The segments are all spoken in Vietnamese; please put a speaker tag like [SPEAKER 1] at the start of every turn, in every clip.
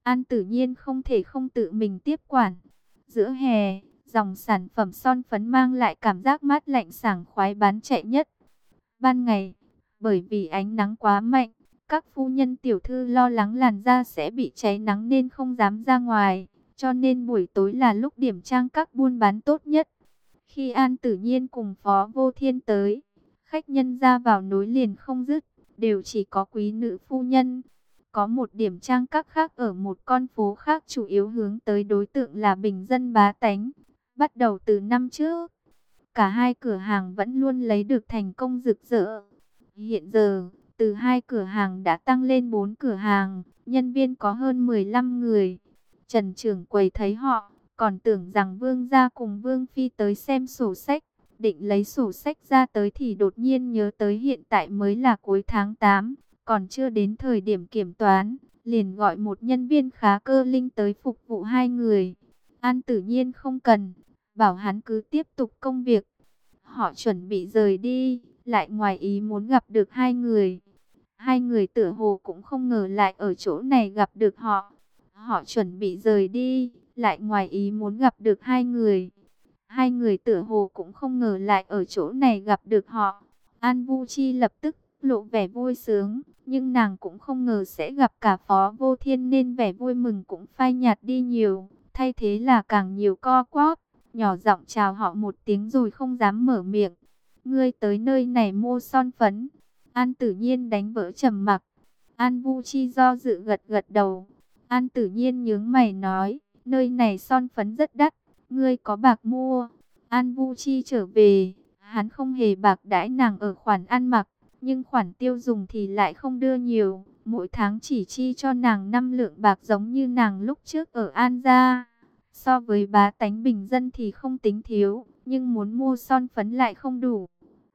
[SPEAKER 1] An Tử Nhiên không thể không tự mình tiếp quản. Giữa hè, dòng sản phẩm son phấn mang lại cảm giác mát lạnh sảng khoái bán chạy nhất. Ban ngày, bởi vì ánh nắng quá mạnh, các phu nhân tiểu thư lo lắng làn da sẽ bị cháy nắng nên không dám ra ngoài, cho nên buổi tối là lúc điểm trang các buôn bán tốt nhất. Khi An Tử Nhiên cùng Phó Vô Thiên tới, khách nhân ra vào nối liền không dứt, đều chỉ có quý nữ phu nhân. Có một điểm trang các khác ở một con phố khác chủ yếu hướng tới đối tượng là bình dân bá tánh. Bắt đầu từ năm trước, cả hai cửa hàng vẫn luôn lấy được thành công rực rỡ. Hiện giờ, từ 2 cửa hàng đã tăng lên 4 cửa hàng, nhân viên có hơn 15 người. Trần trưởng quầy thấy họ, còn tưởng rằng Vương gia cùng Vương phi tới xem sổ sách. Định lấy sổ sách ra tới thì đột nhiên nhớ tới hiện tại mới là cuối tháng 8, còn chưa đến thời điểm kiểm toán, liền gọi một nhân viên khá cơ linh tới phục vụ hai người. An Tử Nhiên không cần, bảo hắn cứ tiếp tục công việc. Họ chuẩn bị rời đi, lại ngoài ý muốn gặp được hai người. Hai người tựa hồ cũng không ngờ lại ở chỗ này gặp được họ. Họ chuẩn bị rời đi, lại ngoài ý muốn gặp được hai người. Hai người tựa hồ cũng không ngờ lại ở chỗ này gặp được họ. An Vu Chi lập tức lộ vẻ vui sướng, nhưng nàng cũng không ngờ sẽ gặp cả Phó Vô Thiên nên vẻ vui mừng cũng phai nhạt đi nhiều. Thay thế là càng nhiều co quắp, nhỏ giọng chào họ một tiếng rồi không dám mở miệng. Ngươi tới nơi này mua son phấn. An Tử Nhiên đánh vỡ trầm mặc. An Vu Chi do dự gật gật đầu. An Tử Nhiên nhướng mày nói, nơi này son phấn rất đắt, ngươi có bạc mua. An Vu Chi trở về, hắn không hề bạc đãi nàng ở khoản ăn mặc, nhưng khoản tiêu dùng thì lại không đưa nhiều. Mỗi tháng chỉ chi cho nàng 5 lượng bạc giống như nàng lúc trước ở An gia. So với bá tánh bình dân thì không tính thiếu, nhưng muốn mua son phấn lại không đủ.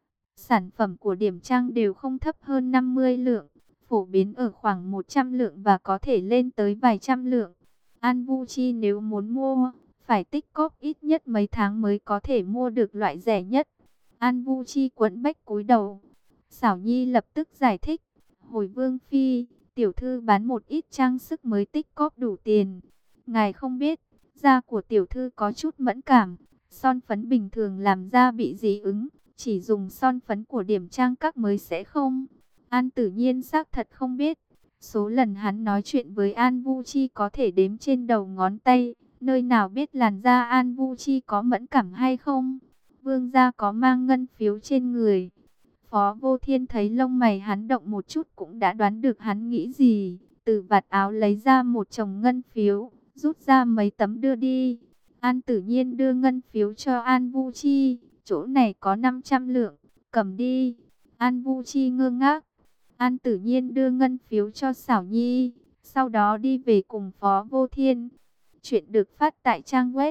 [SPEAKER 1] Sản phẩm của điểm trang đều không thấp hơn 50 lượng, phổ biến ở khoảng 100 lượng và có thể lên tới vài trăm lượng. An Vu Chi nếu muốn mua, phải tích cóp ít nhất mấy tháng mới có thể mua được loại rẻ nhất. An Vu Chi quẫn bách cúi đầu. Xảo Nhi lập tức giải thích, hồi Vương phi, tiểu thư bán một ít trang sức mới tích cóp đủ tiền. Ngài không biết, da của tiểu thư có chút mẫn cảm, son phấn bình thường làm da bị dị ứng, chỉ dùng son phấn của điểm trang các mới sẽ không. An Tử Nhiên xác thật không biết. Số lần hắn nói chuyện với An Vu Chi có thể đếm trên đầu ngón tay, nơi nào biết làn da An Vu Chi có mẫn cảm hay không. Vương gia có mang ngân phiếu trên người. Phó Vô Thiên thấy lông mày hắn động một chút cũng đã đoán được hắn nghĩ gì. Từ vạt áo lấy ra một chồng ngân phiếu, rút ra mấy tấm đưa đi. An Tử Nhiên đưa ngân phiếu cho An Vu Chi. Chỗ này có 500 lượng, cầm đi. An Vu Chi ngơ ngác. An Tử Nhiên đưa ngân phiếu cho Xảo Nhi, sau đó đi về cùng Phó Vô Thiên. Chuyện được phát tại trang web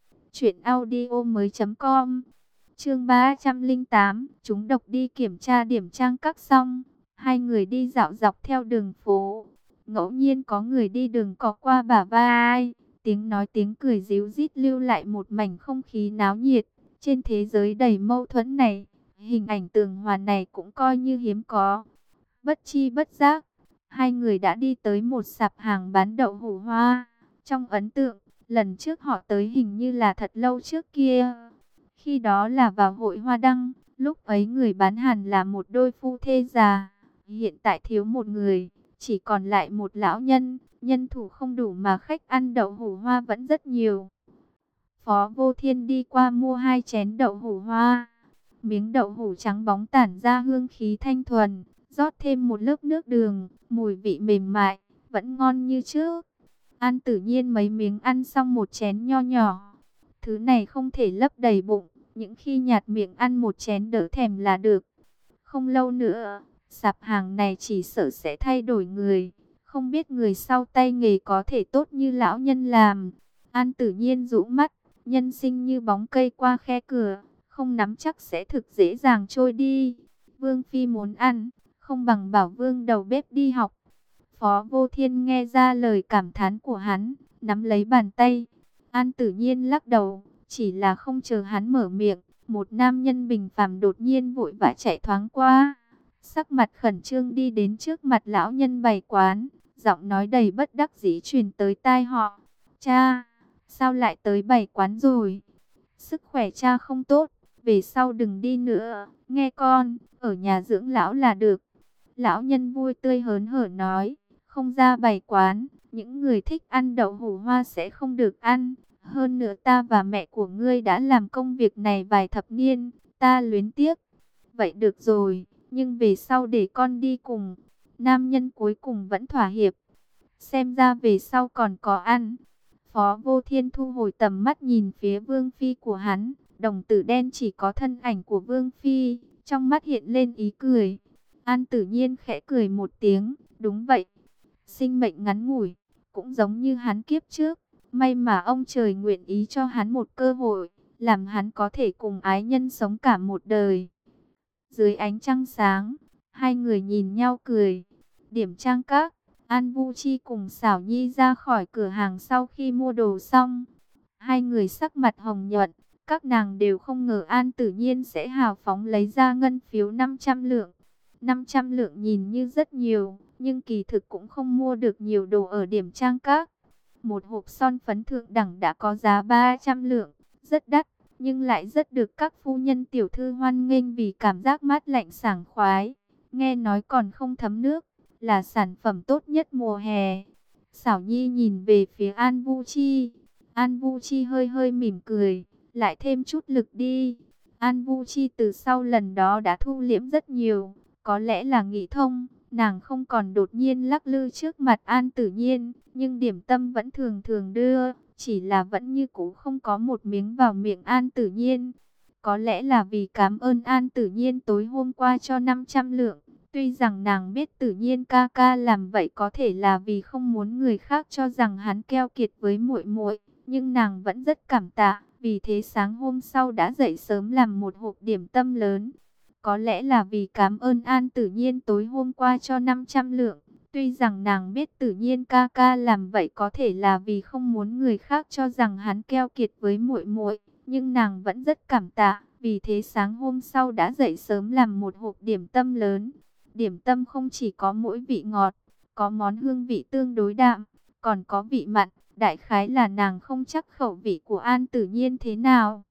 [SPEAKER 1] truyệnaudiomoi.com. Chương 308, chúng độc đi kiểm tra điểm trang các xong, hai người đi dạo dọc theo đường phố. Ngẫu nhiên có người đi đường cọ qua bả vai, tiếng nói tiếng cười ríu rít lưu lại một mảnh không khí náo nhiệt. Trên thế giới đầy mâu thuẫn này, hình ảnh tường hòa này cũng coi như hiếm có. Bất chi bất giác, hai người đã đi tới một sạp hàng bán đậu hũ hoa. Trong ấn tượng, lần trước họ tới hình như là thật lâu trước kia. Khi đó là vào hội hoa đăng, lúc ấy người bán hàng là một đôi phu thê già. Hiện tại thiếu một người, chỉ còn lại một lão nhân, nhân thủ không đủ mà khách ăn đậu hũ hoa vẫn rất nhiều. Phó Vô Thiên đi qua mua 2 chén đậu hũ hoa. Miếng đậu hũ trắng bóng tản ra hương khí thanh thuần, rót thêm một lớp nước đường, mùi vị mềm mại, vẫn ngon như trước. An Tử Nhiên mấy miếng ăn xong một chén nho nhỏ. Thứ này không thể lấp đầy bụng, những khi nhạt miệng ăn một chén đỡ thèm là được. Không lâu nữa, sạp hàng này chỉ sợ sẽ thay đổi người. Không biết người sau tay nghề có thể tốt như lão nhân làm. An Tử Nhiên rũ mắt, nhân sinh như bóng cây qua khe cửa, không nắm chắc sẽ thực dễ dàng trôi đi. Vương phi muốn ăn, không bằng bảo Vương đầu bếp đi học. Phó Vô Thiên nghe ra lời cảm thán của hắn, nắm lấy bàn tay. An Tử Nhiên lắc đầu, chỉ là không chờ hắn mở miệng, một nam nhân bình phàm đột nhiên vội vã chạy thoáng qua. Sắc mặt khẩn trương đi đến trước mặt lão nhân bày quán, Giọng nói đầy bất đắc dĩ truyền tới tai họ. Cha, sao lại tới 7 quán rồi? Sức khỏe cha không tốt, về sau đừng đi nữa, nghe con, ở nhà dưỡng lão là được. Lão nhân vui tươi hớn hở nói, không ra 7 quán, những người thích ăn đậu hũ hoa sẽ không được ăn. Hơn nữa ta và mẹ của ngươi đã làm công việc này vài thập niên, ta luyến tiếc. Vậy được rồi, nhưng về sau để con đi cùng. Nam nhân cuối cùng vẫn thỏa hiệp. Xem ra về sau còn có ăn. Phó Vô Thiên thu hồi tầm mắt nhìn phía Vương Phi của hắn. Đồng tử đen chỉ có thân ảnh của Vương Phi. Trong mắt hiện lên ý cười. An Tử Nhiên khẽ cười một tiếng. Đúng vậy. Sinh mệnh ngắn ngủi. Cũng giống như hắn kiếp trước. May mà ông trời nguyện ý cho hắn một cơ hội. Làm hắn có thể cùng ái nhân sống cả một đời. Dưới ánh trăng sáng. Hai người nhìn nhau cười. Điểm trang các. An Vu Chi cùng Xảo Nhi ra khỏi cửa hàng sau khi mua đồ xong. Hai người sắc mặt hồng nhuận. Các nàng đều không ngờ An Tử Nhiên sẽ hào phóng lấy ra ngân phiếu 500 lượng. 500 lượng nhìn như rất nhiều, nhưng kỳ thực cũng không mua được nhiều đồ ở điểm trang các. Một hộp son phấn thượng đẳng đã có giá 300 lượng, rất đắt, nhưng lại rất được các phu nhân tiểu thư hoan nghênh vì cảm giác mát lạnh sảng khoái. Nghe nói còn không thấm nước, là sản phẩm tốt nhất mùa hè. Xảo Nhi nhìn về phía An Vu Chi. An Vu Chi hơi hơi mỉm cười, lại thêm chút lực đi. An Vu Chi từ sau lần đó đã thu liễm rất nhiều, có lẽ là nghĩ thông, nàng không còn đột nhiên lắc lư trước mặt An Tử Nhiên, nhưng điểm tâm vẫn thường thường đưa, chỉ là vẫn như cũ không có một miếng vào miệng An Tử Nhiên. Có lẽ là vì cảm ơn An Tử Nhiên tối hôm qua cho 500 lượng. Tuy rằng nàng biết Tử Nhiên ca ca làm vậy có thể là vì không muốn người khác cho rằng hắn keo kiệt với muội muội, nhưng nàng vẫn rất cảm tạ, vì thế sáng hôm sau đã dậy sớm làm một hộp điểm tâm lớn. Có lẽ là vì cảm ơn An Tử Nhiên tối hôm qua cho 500 lượng. Tuy rằng nàng biết Tử Nhiên ca ca làm vậy có thể là vì không muốn người khác cho rằng hắn keo kiệt với muội muội, nhưng nàng vẫn rất cảm tạ, vì thế sáng hôm sau đã dậy sớm làm một hộp điểm tâm lớn. Điểm tâm không chỉ có mỗi vị ngọt, có món hương vị tương đối đạm, còn có vị mặn, đại khái là nàng không chắc khẩu vị của An Tử Nhiên thế nào.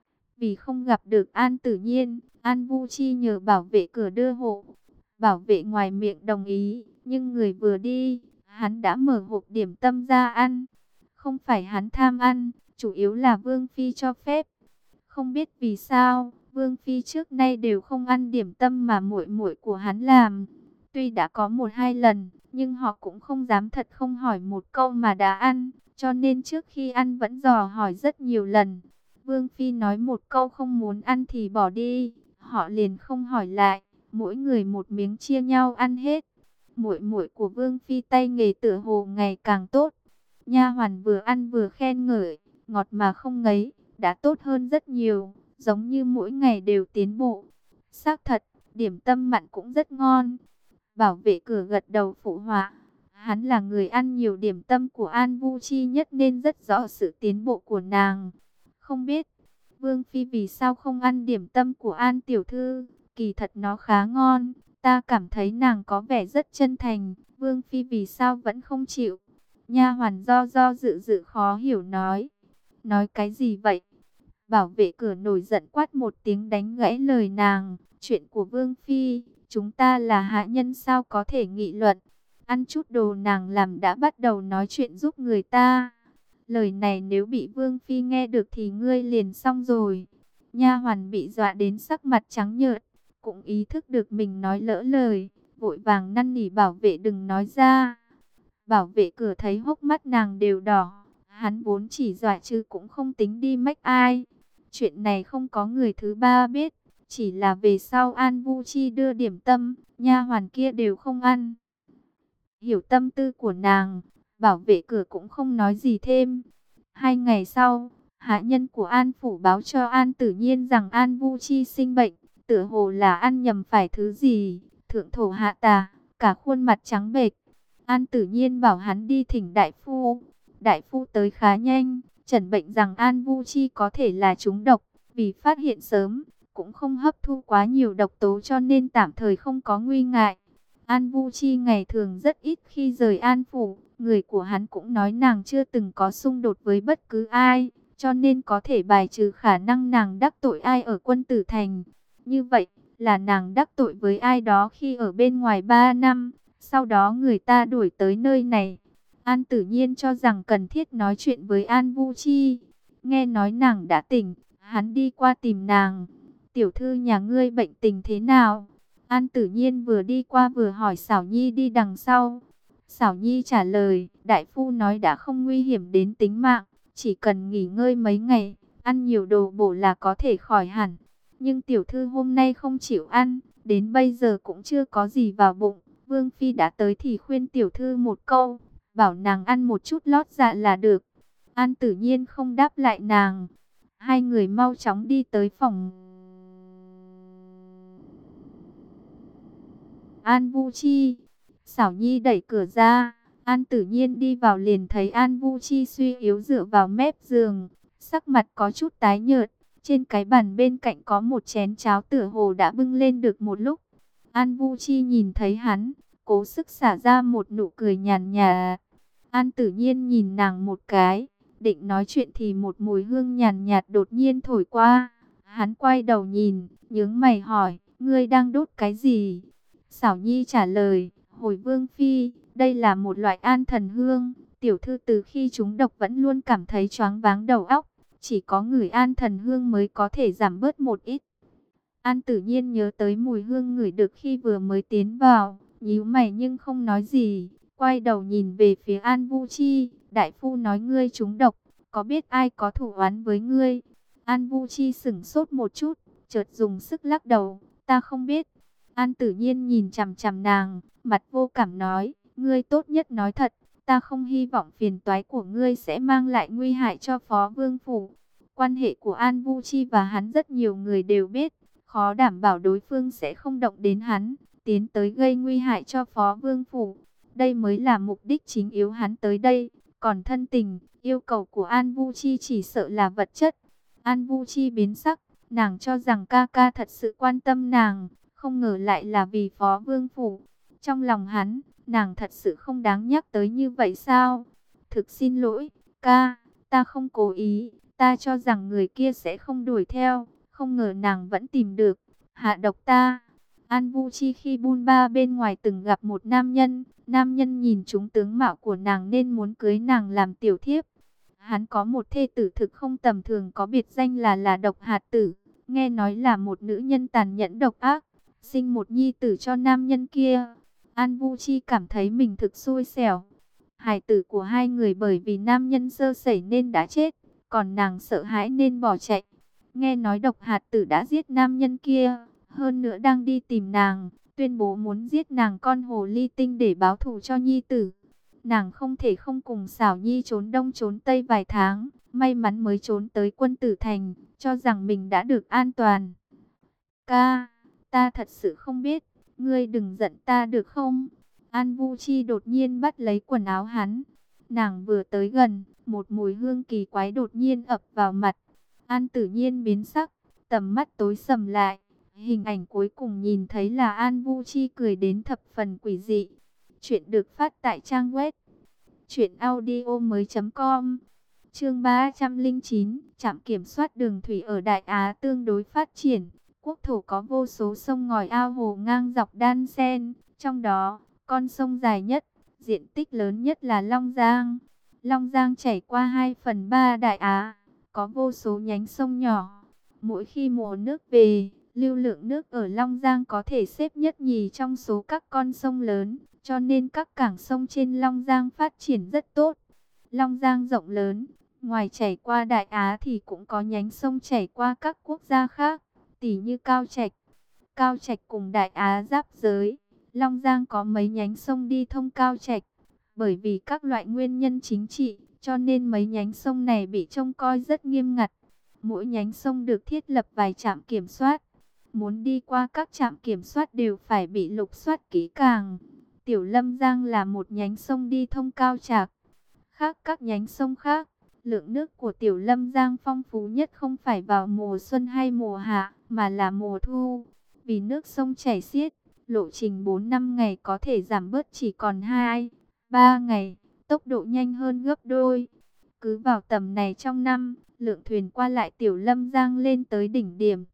[SPEAKER 1] Vì không gặp được An Tử Nhiên, An Vu Chi nhờ bảo vệ cửa đưa hộ. Bảo vệ ngoài miệng đồng ý, nhưng người vừa đi, hắn đã mở hộp điểm tâm ra ăn. Không phải hắn tham ăn, chủ yếu là Vương Phi cho phép. Không biết vì sao, Vương Phi trước nay đều không ăn điểm tâm mà muội muội của hắn làm. Tuy đã có 1-2 lần, nhưng họ cũng không dám thật không hỏi một câu mà đã ăn, cho nên trước khi ăn vẫn dò hỏi rất nhiều lần. Vương Phi nói một câu không muốn ăn thì bỏ đi, họ liền không hỏi lại, mỗi người một miếng chia nhau ăn hết. Muội muội của Vương Phi tay nghề tựa hồ ngày càng tốt. Nha hoàn vừa ăn vừa khen ngợi, ngọt mà không ngấy, đã tốt hơn rất nhiều, giống như mỗi ngày đều tiến bộ. Xác thật, điểm tâm mặn cũng rất ngon. Bảo vệ cửa gật đầu phụ họa. Hắn là người ăn nhiều điểm tâm của An Vu Chi nhất nên rất rõ sự tiến bộ của nàng. Không biết, Vương Phi vì sao không ăn điểm tâm của An Tiểu Thư, kỳ thật nó khá ngon. Ta cảm thấy nàng có vẻ rất chân thành, Vương Phi vì sao vẫn không chịu. Nha hoàn do dự dự khó hiểu nói. Nói cái gì vậy? Bảo vệ cửa nổi giận quát một tiếng đánh gãy lời nàng. Chuyện của Vương Phi, chúng ta là hạ nhân sao có thể nghị luận. Ăn chút đồ nàng làm đã bắt đầu nói chuyện giúp người ta. Lời này nếu bị Vương Phi nghe được thì ngươi liền xong rồi. Nha hoàn bị dọa đến sắc mặt trắng nhợt, cũng ý thức được mình nói lỡ lời, vội vàng năn nỉ bảo vệ đừng nói ra. Bảo vệ cửa thấy hốc mắt nàng đều đỏ, hắn vốn chỉ dọa chứ cũng không tính đi mách ai. Chuyện này không có người thứ ba biết, chỉ là về sau An Vu Chi đưa điểm tâm, nha hoàn kia đều không ăn. Hiểu tâm tư của nàng, bảo vệ cửa cũng không nói gì thêm. 2 ngày sau, hạ nhân của An Phủ báo cho An Tử Nhiên rằng An Vu Chi sinh bệnh, tựa hồ là ăn nhầm phải thứ gì, thượng thổ hạ tà, cả khuôn mặt trắng bệch. An Tử Nhiên bảo hắn đi thỉnh đại phu. Đại phu tới khá nhanh, chẩn bệnh rằng An Vu Chi có thể là trúng độc, vì phát hiện sớm, cũng không hấp thu quá nhiều độc tố cho nên tạm thời không có nguy ngại. An Vu Chi ngày thường rất ít khi rời An Phủ, người của hắn cũng nói nàng chưa từng có xung đột với bất cứ ai, cho nên có thể bài trừ khả năng nàng đắc tội ai ở Quân Tử Thành. Như vậy là nàng đắc tội với ai đó khi ở bên ngoài 3 năm, sau đó người ta đuổi tới nơi này. An Tử Nhiên cho rằng cần thiết nói chuyện với An Vu Chi. Nghe nói nàng đã tỉnh, hắn đi qua tìm nàng. Tiểu thư nhà ngươi bệnh tình thế nào? An Tử Nhiên vừa đi qua vừa hỏi Xảo Nhi đi đằng sau. Xảo Nhi trả lời, đại phu nói đã không nguy hiểm đến tính mạng, chỉ cần nghỉ ngơi mấy ngày, ăn nhiều đồ bổ là có thể khỏi hẳn. Nhưng tiểu thư hôm nay không chịu ăn, đến bây giờ cũng chưa có gì vào bụng. Vương Phi đã tới thì khuyên tiểu thư một câu, bảo nàng ăn một chút lót dạ là được. An Tử Nhiên không đáp lại nàng. Hai người mau chóng đi tới phòng An Vu Chi. Xảo Nhi đẩy cửa ra, An Tử Nhiên đi vào liền thấy An Vu Chi suy yếu dựa vào mép giường, sắc mặt có chút tái nhợt. Trên cái bàn bên cạnh có một chén cháo tựa hồ đã bưng lên được một lúc. An Vu Chi nhìn thấy hắn, cố sức xả ra một nụ cười nhàn nhạt. An Tử Nhiên nhìn nàng một cái, định nói chuyện thì một mùi hương nhàn nhạt đột nhiên thổi qua. Hắn quay đầu nhìn, nhướng mày hỏi, ngươi đang đốt cái gì? Xảo Nhi trả lời, hồi Vương Phi, đây là một loại an thần hương. Tiểu thư từ khi trúng độc vẫn luôn cảm thấy choáng váng đầu óc. Chỉ có ngửi an thần hương mới có thể giảm bớt một ít. An Tử Nhiên nhớ tới mùi hương ngửi được khi vừa mới tiến vào, nhíu mày nhưng không nói gì. Quay đầu nhìn về phía An Vu Chi, đại phu nói ngươi trúng độc, có biết ai có thủ oán với ngươi? An Vu Chi sững sốt một chút, chợt dùng sức lắc đầu, ta không biết. An Tử Nhiên nhìn chằm chằm nàng, mặt vô cảm nói, ngươi tốt nhất nói thật, ta không hy vọng phiền toái của ngươi sẽ mang lại nguy hại cho Phó Vương Phủ. Quan hệ của An Vu Chi và hắn rất nhiều người đều biết, khó đảm bảo đối phương sẽ không động đến hắn, tiến tới gây nguy hại cho Phó Vương Phủ. Đây mới là mục đích chính yếu hắn tới đây, còn thân tình, yêu cầu của An Vu Chi chỉ sợ là vật chất. An Vu Chi biến sắc, nàng cho rằng ca ca thật sự quan tâm nàng, không ngờ lại là vì Phó Vương Phủ. Trong lòng hắn, nàng thật sự không đáng nhắc tới như vậy sao? Thực xin lỗi, ca, ta không cố ý, ta cho rằng người kia sẽ không đuổi theo, không ngờ nàng vẫn tìm được, hạ độc ta. An Vu Chi khi bôn ba bên ngoài từng gặp một nam nhân nhìn trúng tướng mạo của nàng nên muốn cưới nàng làm tiểu thiếp. Hắn có một thê tử thực không tầm thường có biệt danh là Độc Hạt Tử, nghe nói là một nữ nhân tàn nhẫn độc ác, sinh một nhi tử cho nam nhân kia. An Vu Chi cảm thấy mình thực xui xẻo. Hài tử của hai người bởi vì nam nhân sơ sẩy nên đã chết, còn nàng sợ hãi nên bỏ chạy. Nghe nói Độc Hạt Tử đã giết nam nhân kia, hơn nữa đang đi tìm nàng, tuyên bố muốn giết nàng con hồ ly tinh để báo thù cho nhi tử. Nàng không thể không cùng Xảo Nhi trốn đông trốn tây vài tháng, may mắn mới trốn tới Quân Tử Thành, cho rằng mình đã được an toàn. Ca, ta thật sự không biết, ngươi đừng giận ta được không? An Vu Chi đột nhiên bắt lấy quần áo hắn. Nàng vừa tới gần, một mùi hương kỳ quái đột nhiên ập vào mặt. An Tử Nhiên biến sắc, tầm mắt tối sầm lại. Hình ảnh cuối cùng nhìn thấy là An Vu Chi cười đến thập phần quỷ dị. Chuyện được phát tại trang web truyệnaudiomoi.com. Chương 309, trạm kiểm soát đường thủy ở Đại Á tương đối phát triển. Quốc thổ có vô số sông ngòi ao hồ ngang dọc đan xen, trong đó, con sông dài nhất, diện tích lớn nhất là Long Giang. Long Giang chảy qua 2/3 Đại Á, có vô số nhánh sông nhỏ. Mỗi khi mùa nước về, lưu lượng nước ở Long Giang có thể xếp nhất nhì trong số các con sông lớn, cho nên các cảng sông trên Long Giang phát triển rất tốt. Long Giang rộng lớn, ngoài chảy qua Đại Á thì cũng có nhánh sông chảy qua các quốc gia khác, tỉ như Cao Trạch. Cao Trạch cùng Đại Á giáp giới, Long Giang có mấy nhánh sông đi thông Cao Trạch. Bởi vì các loại nguyên nhân chính trị, cho nên mấy nhánh sông này bị trông coi rất nghiêm ngặt. Mỗi nhánh sông được thiết lập vài trạm kiểm soát. Muốn đi qua các trạm kiểm soát đều phải bị lục soát kỹ càng. Tiểu Lâm Giang là một nhánh sông đi thông Cao Trạch. Khác các nhánh sông khác, lượng nước của Tiểu Lâm Giang phong phú nhất không phải vào mùa xuân hay mùa hạ, mà là mùa thu. Vì nước sông chảy xiết, lộ trình 4-5 ngày có thể giảm bớt chỉ còn 2-3 ngày, tốc độ nhanh hơn gấp đôi. Cứ vào tầm này trong năm, lượng thuyền qua lại Tiểu Lâm Giang lên tới đỉnh điểm.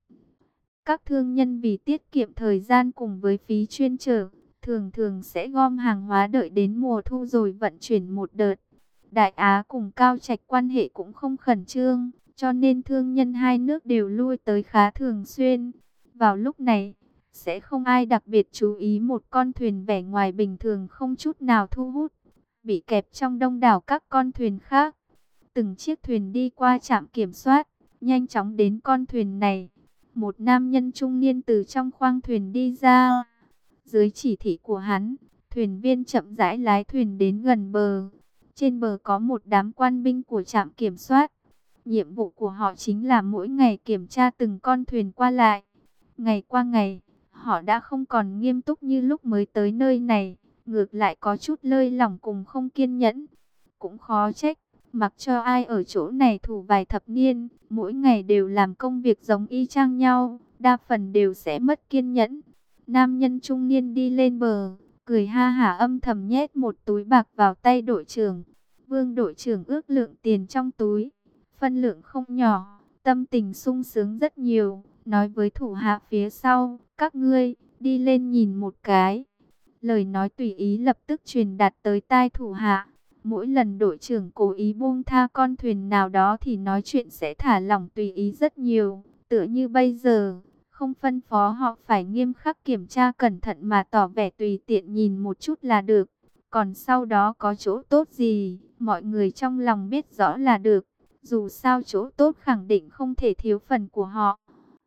[SPEAKER 1] Các thương nhân vì tiết kiệm thời gian cùng với phí chuyên chở, thường thường sẽ gom hàng hóa đợi đến mùa thu rồi vận chuyển một đợt. Đại Á cùng Cao Trạch quan hệ cũng không khẩn trương, cho nên thương nhân hai nước đều lui tới khá thường xuyên. Vào lúc này, sẽ không ai đặc biệt chú ý một con thuyền vẻ ngoài bình thường không chút nào thu hút, bị kẹp trong đông đảo các con thuyền khác. Từng chiếc thuyền đi qua trạm kiểm soát, nhanh chóng đến con thuyền này. Một nam nhân trung niên từ trong khoang thuyền đi ra. Dưới chỉ thị của hắn, thuyền viên chậm rãi lái thuyền đến gần bờ. Trên bờ có một đám quan binh của trạm kiểm soát. Nhiệm vụ của họ chính là mỗi ngày kiểm tra từng con thuyền qua lại. Ngày qua ngày, họ đã không còn nghiêm túc như lúc mới tới nơi này, ngược lại có chút lơi lỏng cùng không kiên nhẫn. Cũng khó trách, mặc cho ai ở chỗ này thủ vài thập niên, mỗi ngày đều làm công việc giống y chang nhau, đa phần đều sẽ mất kiên nhẫn. Nam nhân trung niên đi lên bờ, cười ha hả âm thầm nhét một túi bạc vào tay đội trưởng. Vương đội trưởng ước lượng tiền trong túi, phân lượng không nhỏ, tâm tình sung sướng rất nhiều, nói với thủ hạ phía sau, các ngươi, đi lên nhìn một cái. Lời nói tùy ý lập tức truyền đạt tới tai thủ hạ. Mỗi lần đội trưởng cố ý buông tha con thuyền nào đó thì nói chuyện sẽ thả lỏng tùy ý rất nhiều. Tựa như bây giờ, không phân phó họ phải nghiêm khắc kiểm tra cẩn thận mà tỏ vẻ tùy tiện nhìn một chút là được. Còn sau đó có chỗ tốt gì, mọi người trong lòng biết rõ là được. Dù sao chỗ tốt khẳng định không thể thiếu phần của họ.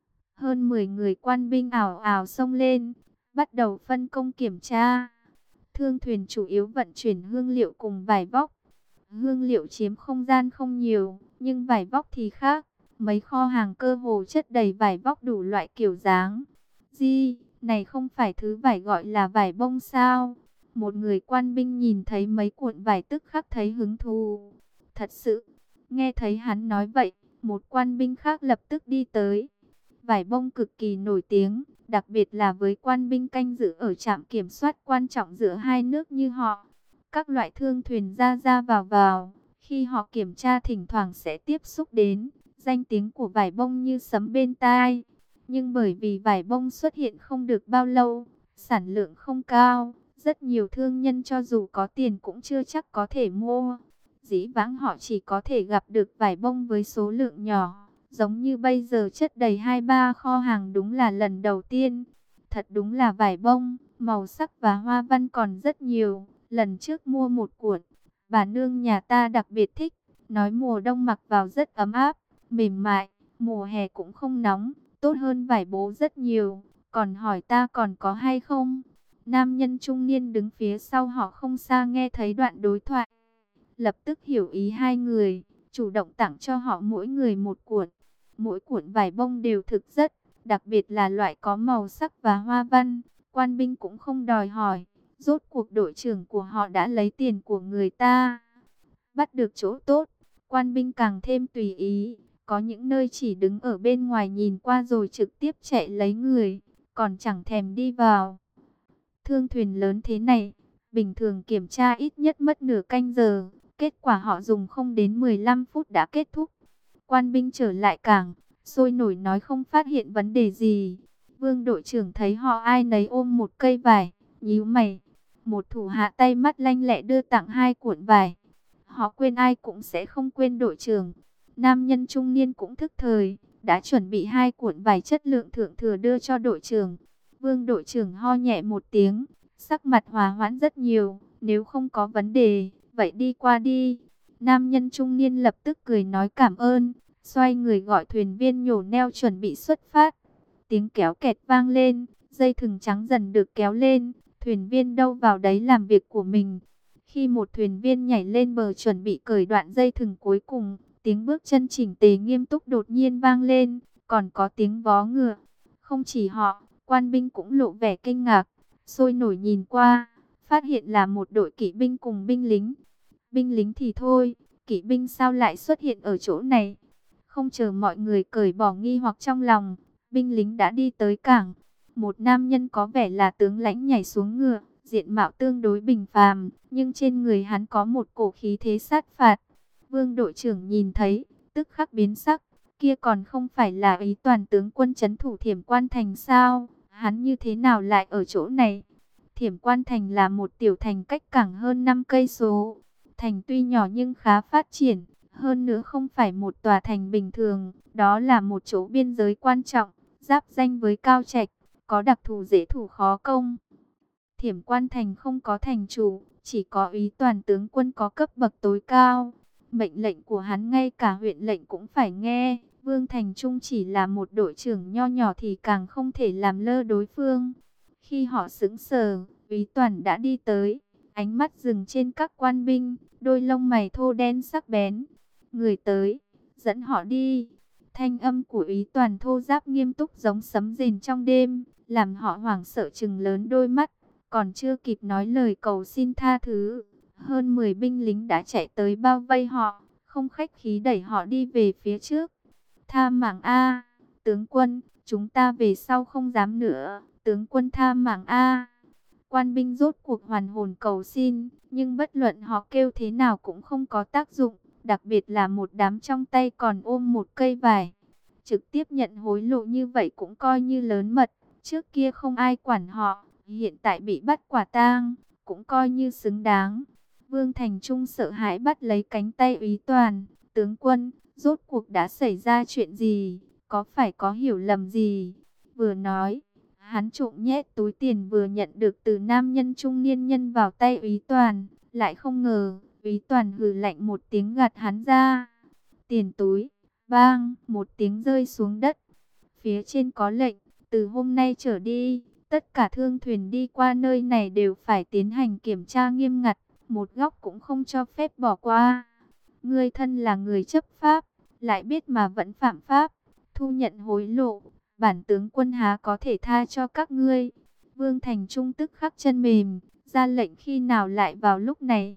[SPEAKER 1] Hơn 10 người quan binh ảo ảo xông lên, bắt đầu phân công kiểm tra. Thương thuyền chủ yếu vận chuyển hương liệu cùng vải vóc. Hương liệu chiếm không gian không nhiều, nhưng vải vóc thì khác. Mấy kho hàng cơ hồ chất đầy vải vóc đủ loại kiểu dáng. Di, này không phải thứ vải gọi là vải bông sao? Một người quan binh nhìn thấy mấy cuộn vải tức khắc thấy hứng thú. Thật sự, nghe thấy hắn nói vậy, một quan binh khác lập tức đi tới. Vải bông cực kỳ nổi tiếng, đặc biệt là với quan binh canh giữ ở trạm kiểm soát quan trọng giữa hai nước như họ. Các loại thương thuyền ra ra vào, khi họ kiểm tra thỉnh thoảng sẽ tiếp xúc đến, danh tiếng của vải bông như sấm bên tai. Nhưng bởi vì vải bông xuất hiện không được bao lâu, sản lượng không cao, rất nhiều thương nhân cho dù có tiền cũng chưa chắc có thể mua. Dĩ vãng họ chỉ có thể gặp được vải bông với số lượng nhỏ. Giống như bây giờ chất đầy 2-3 kho hàng đúng là lần đầu tiên. Thật đúng là vải bông, màu sắc và hoa văn còn rất nhiều. Lần trước mua một cuộn, bà nương nhà ta đặc biệt thích. Nói mùa đông mặc vào rất ấm áp, mềm mại, mùa hè cũng không nóng, tốt hơn vải bố rất nhiều. Còn hỏi ta còn có hay không? Nam nhân trung niên đứng phía sau họ không xa nghe thấy đoạn đối thoại. Lập tức hiểu ý hai người, chủ động tặng cho họ mỗi người một cuộn. Mỗi cuộn vải bông đều thực rất, đặc biệt là loại có màu sắc và hoa văn. Quan binh cũng không đòi hỏi, rốt cuộc đội trưởng của họ đã lấy tiền của người ta. Bắt được chỗ tốt, quan binh càng thêm tùy ý. Có những nơi chỉ đứng ở bên ngoài nhìn qua rồi trực tiếp chạy lấy người, còn chẳng thèm đi vào. Thương thuyền lớn thế này, bình thường kiểm tra ít nhất mất nửa canh giờ. Kết quả họ dùng không đến 15 phút đã kết thúc. Quan binh trở lại cảng, sôi nổi nói không phát hiện vấn đề gì. Vương đội trưởng thấy họ ai nấy ôm một cây vải, nhíu mày. Một thủ hạ tay mắt lanh lẹ đưa tặng 2 cuộn vải. Họ quên ai cũng sẽ không quên đội trưởng. Nam nhân trung niên cũng thức thời, đã chuẩn bị 2 cuộn vải chất lượng thượng thừa đưa cho đội trưởng. Vương đội trưởng ho nhẹ một tiếng, sắc mặt hòa hoãn rất nhiều. Nếu không có vấn đề, vậy đi qua đi. Nam nhân trung niên lập tức cười nói cảm ơn, xoay người gọi thuyền viên nhổ neo chuẩn bị xuất phát. Tiếng kéo kẹt vang lên, dây thừng trắng dần được kéo lên, thuyền viên đâu vào đấy làm việc của mình. Khi một thuyền viên nhảy lên bờ chuẩn bị cởi đoạn dây thừng cuối cùng, tiếng bước chân chỉnh tề nghiêm túc đột nhiên vang lên, còn có tiếng vó ngựa. Không chỉ họ, quan binh cũng lộ vẻ kinh ngạc, sôi nổi nhìn qua, phát hiện là một đội kỵ binh cùng binh lính. Binh lính thì thôi, kỵ binh sao lại xuất hiện ở chỗ này? Không chờ mọi người cởi bỏ nghi hoặc trong lòng, binh lính đã đi tới cảng. Một nam nhân có vẻ là tướng lãnh nhảy xuống ngựa, diện mạo tương đối bình phàm, nhưng trên người hắn có một cổ khí thế sát phạt. Vương đội trưởng nhìn thấy, tức khắc biến sắc, kia còn không phải là Ý Toàn tướng quân trấn thủ Thiểm Quan Thành sao? Hắn như thế nào lại ở chỗ này? Thiểm Quan Thành là một tiểu thành cách cảng hơn 5 cây số. Thành tuy nhỏ nhưng khá phát triển, hơn nữa không phải một tòa thành bình thường, đó là một chỗ biên giới quan trọng, giáp danh với Cao Trạch, có đặc thù dễ thủ khó công. Thiểm Quan Thành không có thành chủ, chỉ có Úy Toàn tướng quân có cấp bậc tối cao. Mệnh lệnh của hắn ngay cả huyện lệnh cũng phải nghe. Vương Thành Trung chỉ là một đội trưởng nho nhỏ thì càng không thể làm lơ đối phương. Khi họ sững sờ, Úy Toàn đã đi tới, ánh mắt dừng trên các quan binh, đôi lông mày thô đen sắc bén. Người tới, dẫn họ đi. Thanh âm của Úy Toàn thô ráp nghiêm túc giống sấm rền trong đêm, làm họ hoảng sợ trừng lớn đôi mắt. Còn chưa kịp nói lời cầu xin tha thứ, hơn 10 binh lính đã chạy tới bao vây họ, không khách khí đẩy họ đi về phía trước. Tha mạng A, tướng quân, chúng ta về sau không dám nữa, tướng quân tha mạng A. Quan binh rốt cuộc hoàn hồn cầu xin, nhưng bất luận họ kêu thế nào cũng không có tác dụng, đặc biệt là một đám trong tay còn ôm một cây vải. Trực tiếp nhận hối lộ như vậy cũng coi như lớn mật, trước kia không ai quản họ, hiện tại bị bắt quả tang, cũng coi như xứng đáng. Vương Thành Trung sợ hãi bắt lấy cánh tay Úy Toàn, tướng quân, rốt cuộc đã xảy ra chuyện gì, có phải có hiểu lầm gì? Vừa nói, hắn trộm nhét túi tiền vừa nhận được từ nam nhân trung niên nhân vào tay Úy Toàn, lại không ngờ, Úy Toàn hừ lạnh một tiếng gạt hắn ra. Tiền túi, bang, một tiếng rơi xuống đất. Phía trên có lệnh, từ hôm nay trở đi, tất cả thương thuyền đi qua nơi này đều phải tiến hành kiểm tra nghiêm ngặt, một góc cũng không cho phép bỏ qua. Ngươi thân là người chấp pháp, lại biết mà vẫn phạm pháp, thu nhận hối lộ, bản tướng quân há có thể tha cho các ngươi. Vương Thành Trung tức khắc chân mềm, ra lệnh khi nào lại vào lúc này.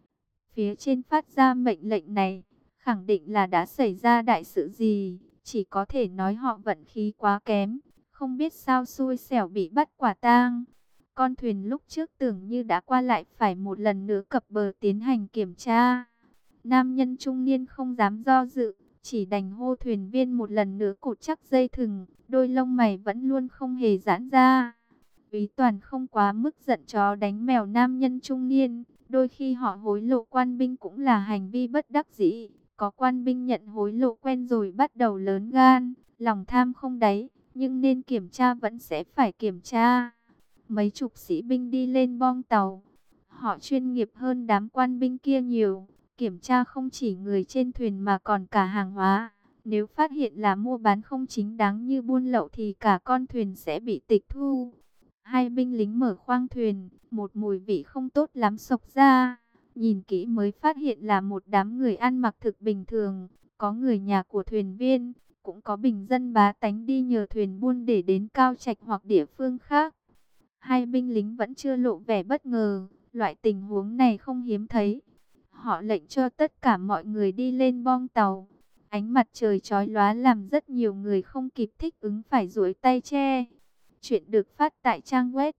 [SPEAKER 1] Phía trên phát ra mệnh lệnh này, khẳng định là đã xảy ra đại sự gì, chỉ có thể nói họ vận khí quá kém, không biết sao xui xẻo bị bắt quả tang. Con thuyền lúc trước tưởng như đã qua lại phải một lần nữa cập bờ tiến hành kiểm tra. Nam nhân trung niên không dám do dự, chỉ đành hô thuyền viên một lần nữa cột chắc dây thừng, đôi lông mày vẫn luôn không hề giãn ra. Úy Toàn không quá mức giận chó đánh mèo nam nhân trung niên, đôi khi họ hối lộ quan binh cũng là hành vi bất đắc dĩ. Có quan binh nhận hối lộ quen rồi bắt đầu lớn gan, lòng tham không đáy, nhưng nên kiểm tra vẫn sẽ phải kiểm tra. Mấy chục sĩ binh đi lên bong tàu, họ chuyên nghiệp hơn đám quan binh kia nhiều, kiểm tra không chỉ người trên thuyền mà còn cả hàng hóa. Nếu phát hiện là mua bán không chính đáng như buôn lậu thì cả con thuyền sẽ bị tịch thu. Hai binh lính mở khoang thuyền, một mùi vị không tốt lắm xộc ra. Nhìn kỹ mới phát hiện là một đám người ăn mặc thực bình thường, có người nhà của thuyền viên, cũng có bình dân bá tánh đi nhờ thuyền buôn để đến Cao Trạch hoặc địa phương khác. Hai binh lính vẫn chưa lộ vẻ bất ngờ, loại tình huống này không hiếm thấy. Họ lệnh cho tất cả mọi người đi lên bong tàu. Ánh mặt trời chói lóa làm rất nhiều người không kịp thích ứng phải duỗi tay che. Chuyện được phát tại trang web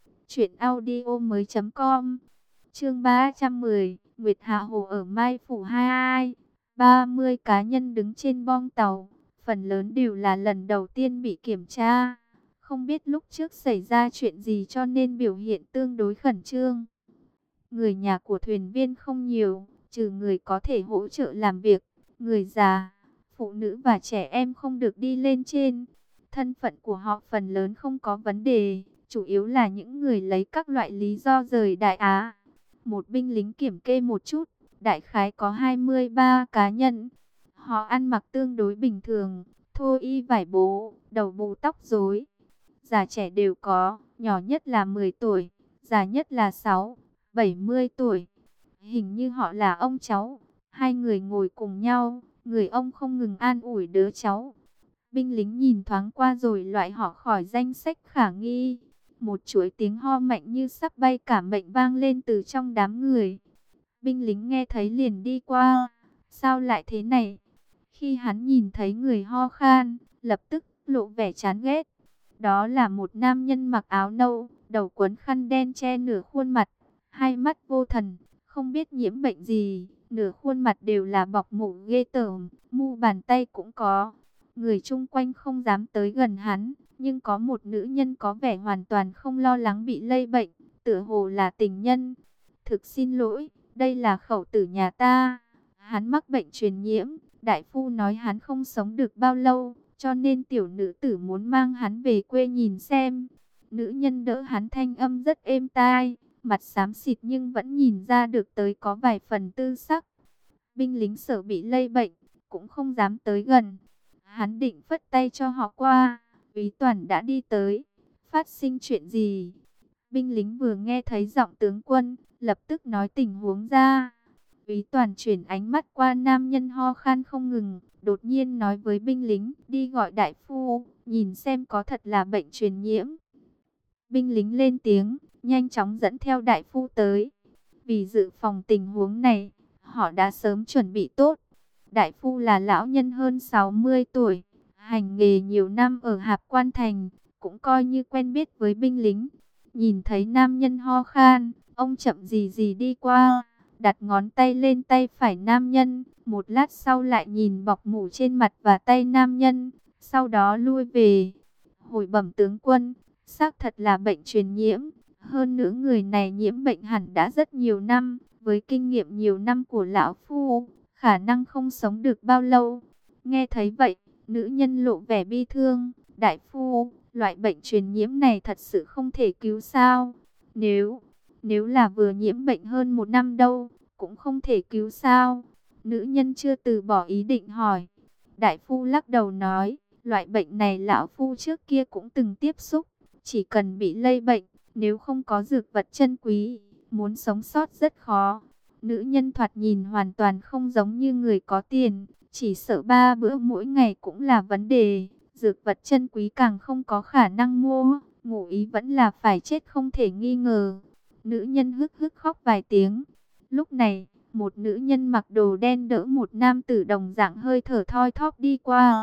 [SPEAKER 1] truyệnaudiomoi.com. Chương 310, Nguyệt Hạ Hồ ở Mai Phủ 22. 30 cá nhân đứng trên bong tàu, phần lớn đều là lần đầu tiên bị kiểm tra. Không biết lúc trước xảy ra chuyện gì cho nên biểu hiện tương đối khẩn trương. Người nhà của thuyền viên không nhiều, trừ người có thể hỗ trợ làm việc, người già, phụ nữ và trẻ em không được đi lên trên. Thân phận của họ phần lớn không có vấn đề, chủ yếu là những người lấy các loại lý do rời Đại Á. Một binh lính kiểm kê một chút, đại khái có 23 cá nhân. Họ ăn mặc tương đối bình thường, thô y vải bố, đầu bù tóc rối. Già trẻ đều có, nhỏ nhất là 10 tuổi, già nhất là 70 tuổi. Hình như họ là ông cháu. Hai người ngồi cùng nhau, người ông không ngừng an ủi đứa cháu. Binh lính nhìn thoáng qua rồi loại họ khỏi danh sách khả nghi. Một chuỗi tiếng ho mạnh như sắp bay cả mệnh vang lên từ trong đám người. Binh lính nghe thấy liền đi qua. Sao lại thế này? Khi hắn nhìn thấy người ho khan, lập tức lộ vẻ chán ghét. Đó là một nam nhân mặc áo nâu, đầu quấn khăn đen che nửa khuôn mặt, hai mắt vô thần, không biết nhiễm bệnh gì, nửa khuôn mặt đều là bọc mủ ghê tởm, mu bàn tay cũng có. Người chung quanh không dám tới gần hắn, nhưng có một nữ nhân có vẻ hoàn toàn không lo lắng bị lây bệnh, tựa hồ là tình nhân. Thực xin lỗi, đây là khẩu tử nhà ta. Hắn mắc bệnh truyền nhiễm, đại phu nói hắn không sống được bao lâu, cho nên tiểu nữ tử muốn mang hắn về quê nhìn xem. Nữ nhân đỡ hắn, thanh âm rất êm tai, mặt xám xịt nhưng vẫn nhìn ra được tới có vài phần tư sắc. Binh lính sợ bị lây bệnh, cũng không dám tới gần. Hắn định phất tay cho họ qua, Úy Toàn đã đi tới. Phát sinh chuyện gì? Binh lính vừa nghe thấy giọng tướng quân, lập tức nói tình huống ra. Úy Toàn chuyển ánh mắt qua nam nhân ho khan không ngừng, đột nhiên nói với binh lính, đi gọi đại phu, nhìn xem có thật là bệnh truyền nhiễm. Binh lính lên tiếng, nhanh chóng dẫn theo đại phu tới. Vì dự phòng tình huống này, họ đã sớm chuẩn bị tốt. Đại phu là lão nhân hơn 60 tuổi, hành nghề nhiều năm ở Hạp Quan Thành, cũng coi như quen biết với binh lính. Nhìn thấy nam nhân ho khan, ông chậm gì gì đi qua, đặt ngón tay lên tay phải nam nhân, một lát sau lại nhìn bọc mủ trên mặt và tay nam nhân, sau đó lui về. Hồi bẩm tướng quân, xác thật là bệnh truyền nhiễm, hơn nữa người này nhiễm bệnh hẳn đã rất nhiều năm, với kinh nghiệm nhiều năm của lão phu, khả năng không sống được bao lâu. Nghe thấy vậy, nữ nhân lộ vẻ bi thương, đại phu, loại bệnh truyền nhiễm này thật sự không thể cứu sao? Nếu là vừa nhiễm bệnh hơn 1 năm đâu, cũng không thể cứu sao? Nữ nhân chưa từ bỏ ý định hỏi. Đại phu lắc đầu nói, loại bệnh này lão phu trước kia cũng từng tiếp xúc, chỉ cần bị lây bệnh, nếu không có dược vật chân quý, muốn sống sót rất khó. Nữ nhân thoạt nhìn hoàn toàn không giống như người có tiền, chỉ sợ 3 bữa mỗi ngày cũng là vấn đề. Dược vật chân quý càng không có khả năng mua, ngụ ý vẫn là phải chết không thể nghi ngờ. Nữ nhân hức hức khóc vài tiếng. Lúc này, một nữ nhân mặc đồ đen đỡ một nam tử đồng dạng hơi thở thoi thóp đi qua.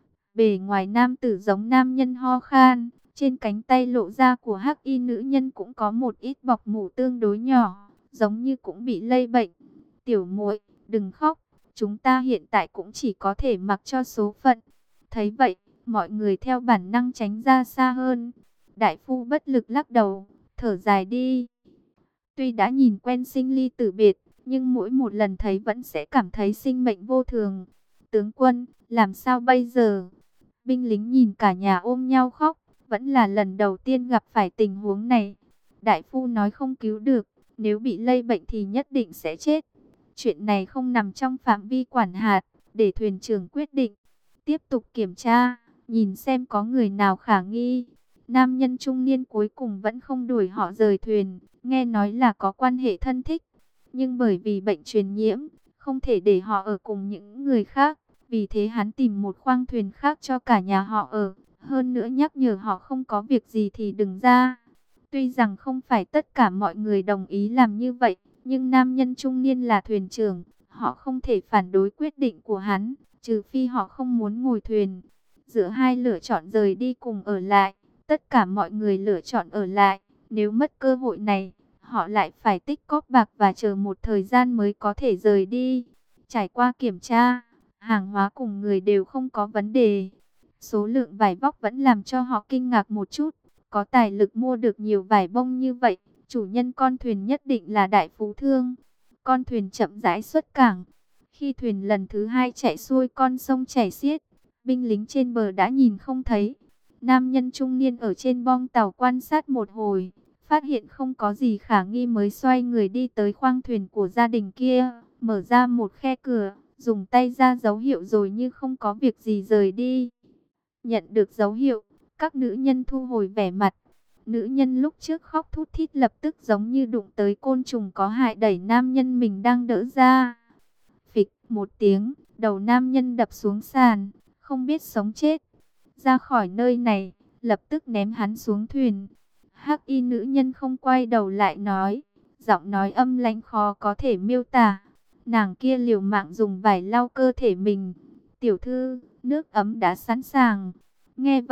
[SPEAKER 1] Bề ngoài nam tử giống nam nhân ho khan, trên cánh tay lộ ra của hắc y nữ nhân cũng có một ít bọc mủ tương đối nhỏ, giống như cũng bị lây bệnh. Tiểu muội, đừng khóc, chúng ta hiện tại cũng chỉ có thể mặc cho số phận. Thấy vậy, mọi người theo bản năng tránh ra xa hơn. Đại phu bất lực lắc đầu, thở dài đi. Tuy đã nhìn quen sinh ly tử biệt, nhưng mỗi một lần thấy vẫn sẽ cảm thấy sinh mệnh vô thường. Tướng quân, làm sao bây giờ? Binh lính nhìn cả nhà ôm nhau khóc, vẫn là lần đầu tiên gặp phải tình huống này. Đại phu nói không cứu được, nếu bị lây bệnh thì nhất định sẽ chết. Chuyện này không nằm trong phạm vi quản hạt, để thuyền trưởng quyết định. Tiếp tục kiểm tra, nhìn xem có người nào khả nghi. Nam nhân trung niên cuối cùng vẫn không đuổi họ rời thuyền, nghe nói là có quan hệ thân thích. Nhưng bởi vì bệnh truyền nhiễm, không thể để họ ở cùng những người khác. Vì thế hắn tìm một khoang thuyền khác cho cả nhà họ ở. Hơn nữa nhắc nhở họ không có việc gì thì đừng ra. Tuy rằng không phải tất cả mọi người đồng ý làm như vậy, nhưng nam nhân trung niên là thuyền trưởng, họ không thể phản đối quyết định của hắn, trừ phi họ không muốn ngồi thuyền. Giữa hai lựa chọn rời đi cùng ở lại, tất cả mọi người lựa chọn ở lại. Nếu mất cơ hội này, họ lại phải tích cóp bạc và chờ một thời gian mới có thể rời đi. Trải qua kiểm tra, hàng hóa cùng người đều không có vấn đề. Số lượng vải vóc vẫn làm cho họ kinh ngạc một chút. Có tài lực mua được nhiều vải bông như vậy, chủ nhân con thuyền nhất định là đại phú thương. Con thuyền chậm rãi xuất cảng. Khi thuyền lần thứ hai chạy xuôi con sông chảy xiết, binh lính trên bờ đã nhìn không thấy. Nam nhân trung niên ở trên bong tàu quan sát một hồi, phát hiện không có gì khả nghi mới xoay người đi tới khoang thuyền của gia đình kia, mở ra một khe cửa, dùng tay ra dấu hiệu rồi như không có việc gì rời đi. Nhận được dấu hiệu, các nữ nhân thu hồi vẻ mặt. Nữ nhân lúc trước khóc thút thít lập tức giống như đụng tới côn trùng có hại, đẩy nam nhân mình đang đỡ ra. Phịch một tiếng, đầu nam nhân đập xuống sàn, không biết sống chết. Ra khỏi nơi này, lập tức ném hắn xuống thuyền. Hắc y nữ nhân không quay đầu lại nói, giọng nói âm lãnh khó có thể miêu tả. Nàng kia liều mạng dùng vải lau cơ thể mình. Tiểu thư, nước ấm đã sẵn sàng. Nghe vậy,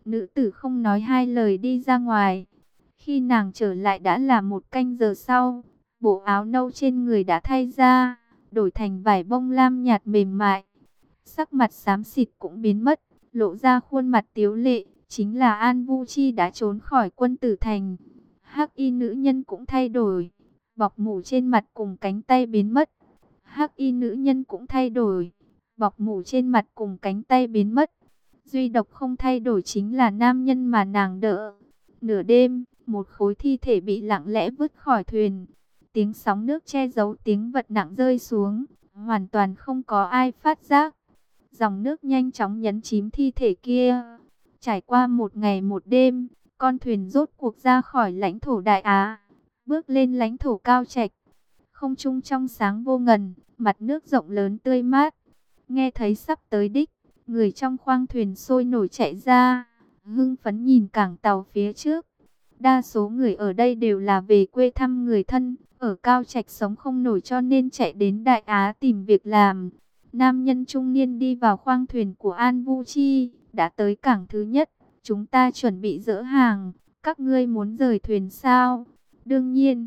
[SPEAKER 1] Nữ tử không nói hai lời đi ra ngoài. Khi nàng trở lại đã là 1 canh giờ sau. Bộ áo nâu trên người đã thay ra, đổi thành vải bông lam nhạt mềm mại. Sắc mặt xám xịt cũng biến mất, lộ ra khuôn mặt tiếu lệ, chính là An Vu Chi đã trốn khỏi Quân Tử Thành. Hắc y nữ nhân cũng thay đổi, bọc mủ trên mặt cùng cánh tay biến mất. Hắc y nữ nhân cũng thay đổi, bọc mủ trên mặt cùng cánh tay biến mất. Duy độc không thay đổi chính là nam nhân mà nàng đỡ. Nửa đêm, một khối thi thể bị lặng lẽ vứt khỏi thuyền. Tiếng sóng nước che giấu tiếng vật nặng rơi xuống, hoàn toàn không có ai phát giác. Dòng nước nhanh chóng nhấn chìm thi thể kia. Trải qua 1 ngày 1 đêm, con thuyền rốt cuộc ra khỏi lãnh thổ Đại Á, bước lên lãnh thổ Cao Trạch. Không trung trong sáng vô ngần, mặt nước rộng lớn tươi mát. Nghe thấy sắp tới đích, người trong khoang thuyền sôi nổi chạy ra, hưng phấn nhìn cảng tàu phía trước. Đa số người ở đây đều là về quê thăm người thân, ở Cao Trạch sống không nổi cho nên chạy đến Đại Á tìm việc làm. Nam nhân trung niên đi vào khoang thuyền của An Vu Chi, đã tới cảng thứ nhất, chúng ta chuẩn bị dỡ hàng, các ngươi muốn rời thuyền sao? Đương nhiên,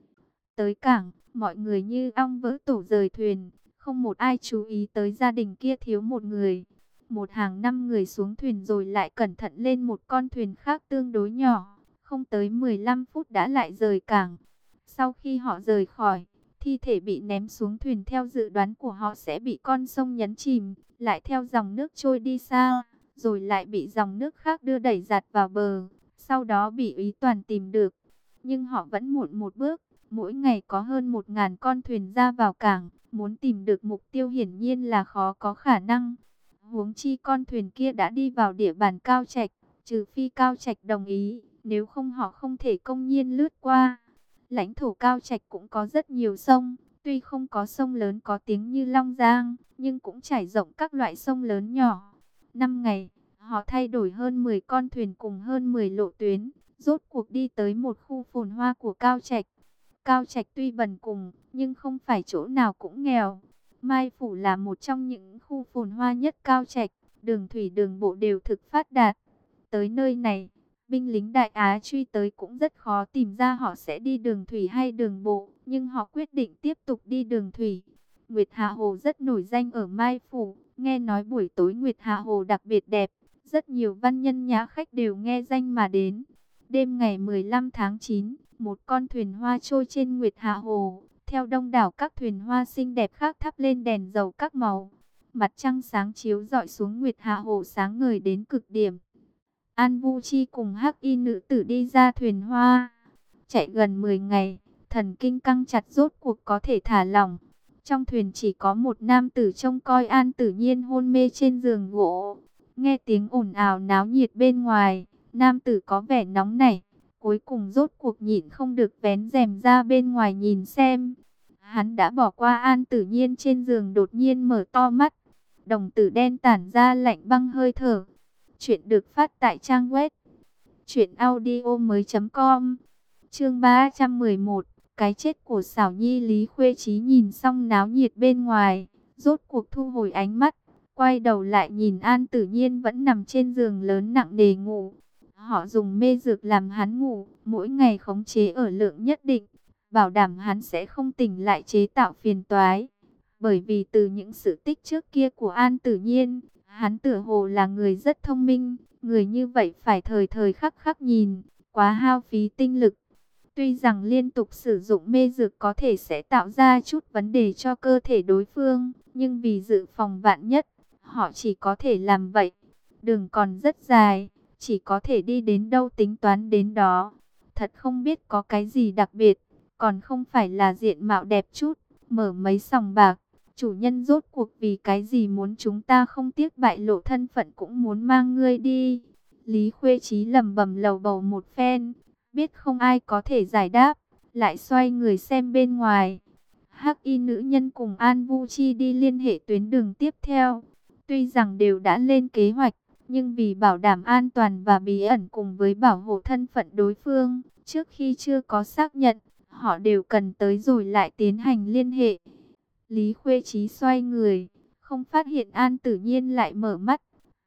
[SPEAKER 1] tới cảng, mọi người như ong vỡ tổ rời thuyền, không một ai chú ý tới gia đình kia thiếu một người. Một hàng 5 người xuống thuyền rồi lại cẩn thận lên một con thuyền khác tương đối nhỏ, không tới 15 phút đã lại rời cảng. Sau khi họ rời khỏi, thi thể bị ném xuống thuyền theo dự đoán của họ sẽ bị con sông nhấn chìm, lại theo dòng nước trôi đi xa, rồi lại bị dòng nước khác đưa đẩy giạt vào bờ, sau đó bị Úy Toàn tìm được. Nhưng họ vẫn muộn một bước, mỗi ngày có hơn 1.000 con thuyền ra vào cảng, muốn tìm được mục tiêu hiển nhiên là khó có khả năng. Huống chi con thuyền kia đã đi vào địa bàn Cao Trạch, trừ phi Cao Trạch đồng ý, nếu không họ không thể công nhiên lướt qua. Lãnh thổ Cao Trạch cũng có rất nhiều sông, tuy không có sông lớn có tiếng như Long Giang, nhưng cũng trải rộng các loại sông lớn nhỏ. 5 ngày, họ thay đổi hơn 10 con thuyền cùng hơn 10 lộ tuyến, rốt cuộc đi tới một khu phồn hoa của Cao Trạch. Cao Trạch tuy bần cùng, nhưng không phải chỗ nào cũng nghèo. Mai Phủ là một trong những khu phồn hoa nhất Cao Trạch, đường thủy đường bộ đều thực phát đạt. Tới nơi này, binh lính Đại Á truy tới cũng rất khó tìm ra họ sẽ đi đường thủy hay đường bộ, nhưng họ quyết định tiếp tục đi đường thủy. Nguyệt Hạ Hồ rất nổi danh ở Mai Phủ, nghe nói buổi tối Nguyệt Hạ Hồ đặc biệt đẹp, rất nhiều văn nhân nhã khách đều nghe danh mà đến. Đêm ngày 15 tháng 9, một con thuyền hoa trôi trên Nguyệt Hạ Hồ, theo đông đảo các thuyền hoa xinh đẹp khác thắp lên đèn dầu các màu. Mặt trăng sáng chiếu rọi xuống Nguyệt Hạ Hồ sáng ngời đến cực điểm. An Vu Chi cùng Hắc y nữ tử đi ra thuyền hoa. Chạy gần 10 ngày, thần kinh căng chặt rốt cuộc có thể thả lỏng. Trong thuyền chỉ có một nam tử trông coi An Tử Nhiên hôn mê trên giường gỗ. Nghe tiếng ồn ào náo nhiệt bên ngoài, nam tử có vẻ nóng nảy. Cuối cùng rốt cuộc nhịn không được vén rèm ra bên ngoài nhìn xem. Hắn đã bỏ qua An Tử Nhiên trên giường đột nhiên mở to mắt. Đồng tử đen tản ra lạnh băng hơi thở. Chuyện được phát tại trang web truyệnaudiomoi.com. Chương 311, cái chết của xảo nhi. Lý Khuê Chí nhìn xong náo nhiệt bên ngoài, rốt cuộc thu hồi ánh mắt, quay đầu lại nhìn An Tử Nhiên vẫn nằm trên giường lớn nặng nề ngủ. Họ dùng mê dược làm hắn ngủ, mỗi ngày khống chế ở lượng nhất định, bảo đảm hắn sẽ không tỉnh lại chế tạo phiền toái. Bởi vì từ những sự tích trước kia của An Tử Nhiên, hắn tựa hồ là người rất thông minh, người như vậy phải thời thời khắc khắc nhìn, quá hao phí tinh lực. Tuy rằng liên tục sử dụng mê dược có thể sẽ tạo ra chút vấn đề cho cơ thể đối phương, nhưng vì dự phòng vạn nhất, họ chỉ có thể làm vậy. Đường còn rất dài, chỉ có thể đi đến đâu tính toán đến đó. Thật không biết có cái gì đặc biệt, còn không phải là diện mạo đẹp chút, mở mấy sòng bạc. Chủ nhân rốt cuộc vì cái gì muốn chúng ta không tiếc bại lộ thân phận cũng muốn mang ngươi đi. Lý Khuê Chí lẩm bẩm lầu bầu một phen, biết không ai có thể giải đáp, lại xoay người xem bên ngoài. Hắc y nữ nhân cùng An Vu Chi đi liên hệ tuyến đường tiếp theo. Tuy rằng đều đã lên kế hoạch, nhưng vì bảo đảm an toàn và bí ẩn cùng với bảo hộ thân phận đối phương, trước khi chưa có xác nhận, họ đều cần tới rồi lại tiến hành liên hệ. Lý Khuê Chí xoay người, không phát hiện An Tử Nhiên lại mở mắt.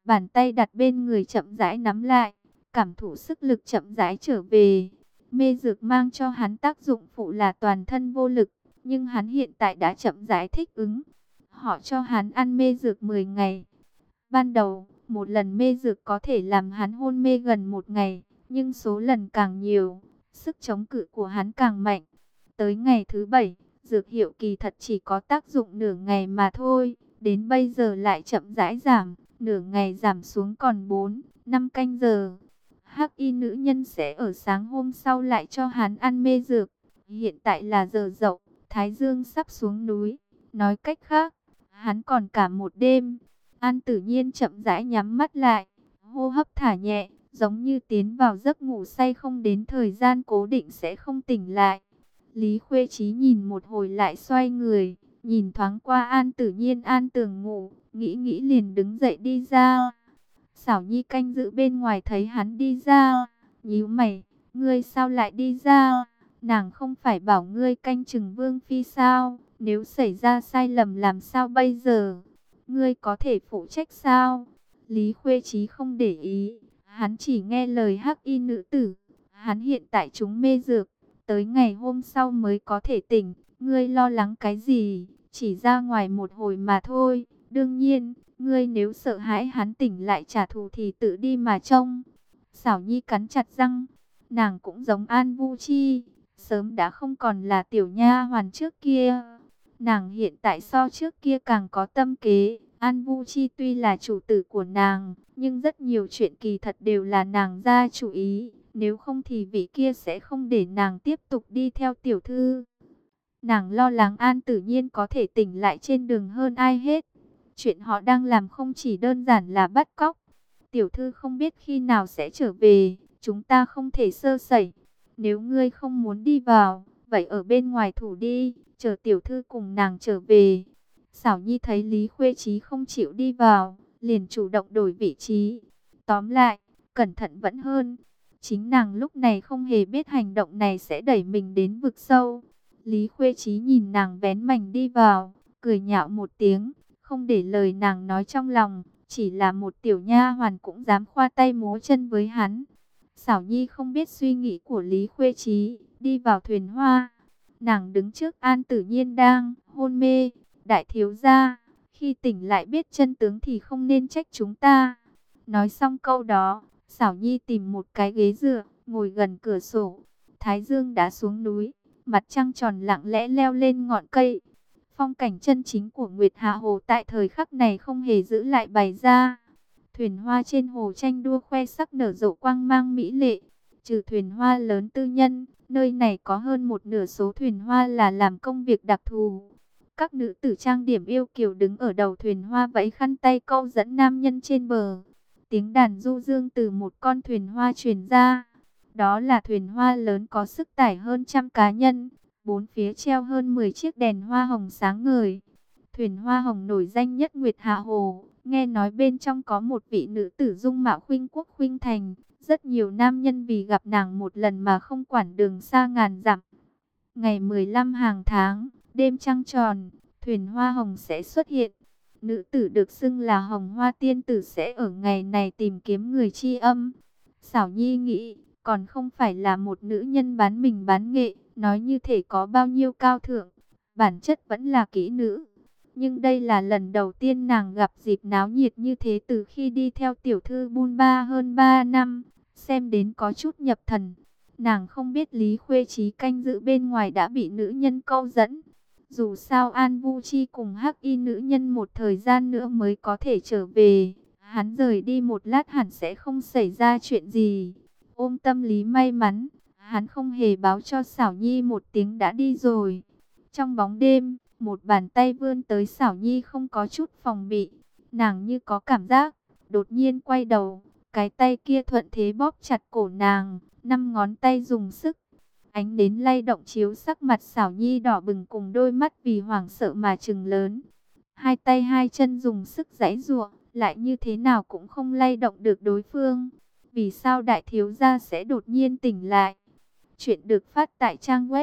[SPEAKER 1] Bàn tay đặt bên người chậm rãi nắm lại, cảm thụ sức lực chậm rãi trở về. Mê dược mang cho hắn tác dụng phụ là toàn thân vô lực, nhưng hắn hiện tại đã chậm rãi thích ứng. Họ cho hắn ăn mê dược 10 ngày. Ban đầu, một lần mê dược có thể làm hắn hôn mê gần 1 ngày, nhưng số lần càng nhiều, sức chống cự của hắn càng mạnh. Tới ngày thứ 7, dược hiệu kỳ thật chỉ có tác dụng nửa ngày mà thôi, đến bây giờ lại chậm rãi giảm, nửa ngày giảm xuống còn 4-5 canh giờ. Hắc y nữ nhân sẽ ở sáng hôm sau lại cho hắn ăn mê dược. Hiện tại là giờ dậu, Thái Dương sắp xuống núi. Nói cách khác, hắn còn cả một đêm. An Tử Nhiên chậm rãi nhắm mắt lại, hô hấp thả nhẹ, giống như tiến vào giấc ngủ say không đến thời gian cố định sẽ không tỉnh lại. Lý Khuê Chí nhìn một hồi lại xoay người, nhìn thoáng qua An Tử Nhiên an tường ngủ, nghĩ liền đứng dậy đi ra. Xảo Nhi canh giữ bên ngoài thấy hắn đi ra, nhíu mày, ngươi sao lại đi ra? Nàng không phải bảo ngươi canh chừng Vương Phi sao? Nếu xảy ra sai lầm làm sao bây giờ? Ngươi có thể phụ trách sao? Lý Khuê Chí không để ý, hắn chỉ nghe lời hắc y nữ tử. Hắn hiện tại trúng mê dược, tới ngày hôm sau mới có thể tỉnh. Ngươi lo lắng cái gì? Chỉ ra ngoài một hồi mà thôi. Đương nhiên, ngươi nếu sợ hãi hắn tỉnh lại trả thù thì tự đi mà trông. Xảo Nhi cắn chặt răng, nàng cũng giống An Vu Chi, sớm đã không còn là tiểu nha hoàn trước kia. Nàng hiện tại so trước kia càng có tâm kế. An Vu Chi tuy là chủ tử của nàng, nhưng rất nhiều chuyện kỳ thật đều là nàng ra chủ ý. Nếu không thì vị kia sẽ không để nàng tiếp tục đi theo tiểu thư. Nàng lo lắng An Tử Nhiên có thể tỉnh lại trên đường hơn ai hết. Chuyện họ đang làm không chỉ đơn giản là bắt cóc. Tiểu thư không biết khi nào sẽ trở về, chúng ta không thể sơ sẩy. Nếu ngươi không muốn đi vào, vậy ở bên ngoài thủ đi, chờ tiểu thư cùng nàng trở về. Xảo Nhi thấy Lý Khuê Chí không chịu đi vào, liền chủ động đổi vị trí. Tóm lại, cẩn thận vẫn hơn. Chính nàng lúc này không hề biết hành động này sẽ đẩy mình đến vực sâu. Lý Khuê Chí nhìn nàng vén mành đi vào, cười nhạo một tiếng, không để lời nàng nói trong lòng, chỉ là một tiểu nha hoàn cũng dám khoa tay múa chân với hắn. Xảo Nhi không biết suy nghĩ của Lý Khuê Chí, đi vào thuyền hoa. Nàng đứng trước An Tử Nhiên đang hôn mê, đại thiếu gia, khi tỉnh lại biết chân tướng thì không nên trách chúng ta. Nói xong câu đó, Xảo Nhi tìm một cái ghế dựa, ngồi gần cửa sổ. Thái Dương đã xuống núi, mặt trăng tròn lặng lẽ leo lên ngọn cây. Phong cảnh chân chính của Nguyệt Hạ Hồ tại thời khắc này không hề giữ lại bày ra. Thuyền hoa trên hồ tranh đua khoe sắc nở rộ quang mang mỹ lệ. Trừ thuyền hoa lớn tư nhân, nơi này có hơn một nửa số thuyền hoa là làm công việc đặc thù. Các nữ tử trang điểm yêu kiều đứng ở đầu thuyền hoa vẫy khăn tay câu dẫn nam nhân trên bờ. Tiếng đàn du dương từ một con thuyền hoa truyền ra. Đó là thuyền hoa lớn có sức tải hơn 100 cá nhân. Bốn phía treo hơn 10 chiếc đèn hoa hồng sáng ngời. Thuyền hoa hồng nổi danh nhất Nguyệt Hạ Hồ. Nghe nói bên trong có một vị nữ tử dung mạo khuynh quốc khuynh thành. Rất nhiều nam nhân vì gặp nàng một lần mà không quản đường xa ngàn dặm. Ngày 15 hàng tháng, đêm trăng tròn, thuyền hoa hồng sẽ xuất hiện. Nữ tử được xưng là Hồng Hoa Tiên Tử sẽ ở ngày này tìm kiếm người tri âm. Xảo Nhi nghĩ, còn không phải là một nữ nhân bán mình bán nghệ, nói như thể có bao nhiêu cao thượng, bản chất vẫn là kỹ nữ. Nhưng đây là lần đầu tiên nàng gặp dịp náo nhiệt như thế từ khi đi theo tiểu thư bôn ba hơn 3 năm, xem đến có chút nhập thần. Nàng không biết Lý Khuê Chí canh giữ bên ngoài đã bị nữ nhân câu dẫn. Dù sao An Vu Chi cùng hắc y nữ nhân một thời gian nữa mới có thể trở về. Hắn rời đi một lát hẳn sẽ không xảy ra chuyện gì. Ôm tâm lý may mắn, hắn không hề báo cho Xảo Nhi một tiếng đã đi rồi. Trong bóng đêm, một bàn tay vươn tới Xảo Nhi không có chút phòng bị. Nàng như có cảm giác, đột nhiên quay đầu. Cái tay kia thuận thế bóp chặt cổ nàng, 5 ngón tay dùng sức. Ánh đến lay động chiếu sắc mặt Xảo Nhi đỏ bừng cùng đôi mắt vì hoảng sợ mà trừng lớn. Hai tay hai chân dùng sức giãy giụa, lại như thế nào cũng không lay động được đối phương. Vì sao đại thiếu gia sẽ đột nhiên tỉnh lại? Chuyện được phát tại trang web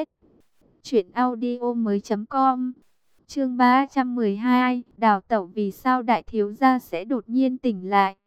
[SPEAKER 1] truyệnaudiomoi.com. Chương 312, đào tẩu vì sao đại thiếu gia sẽ đột nhiên tỉnh lại.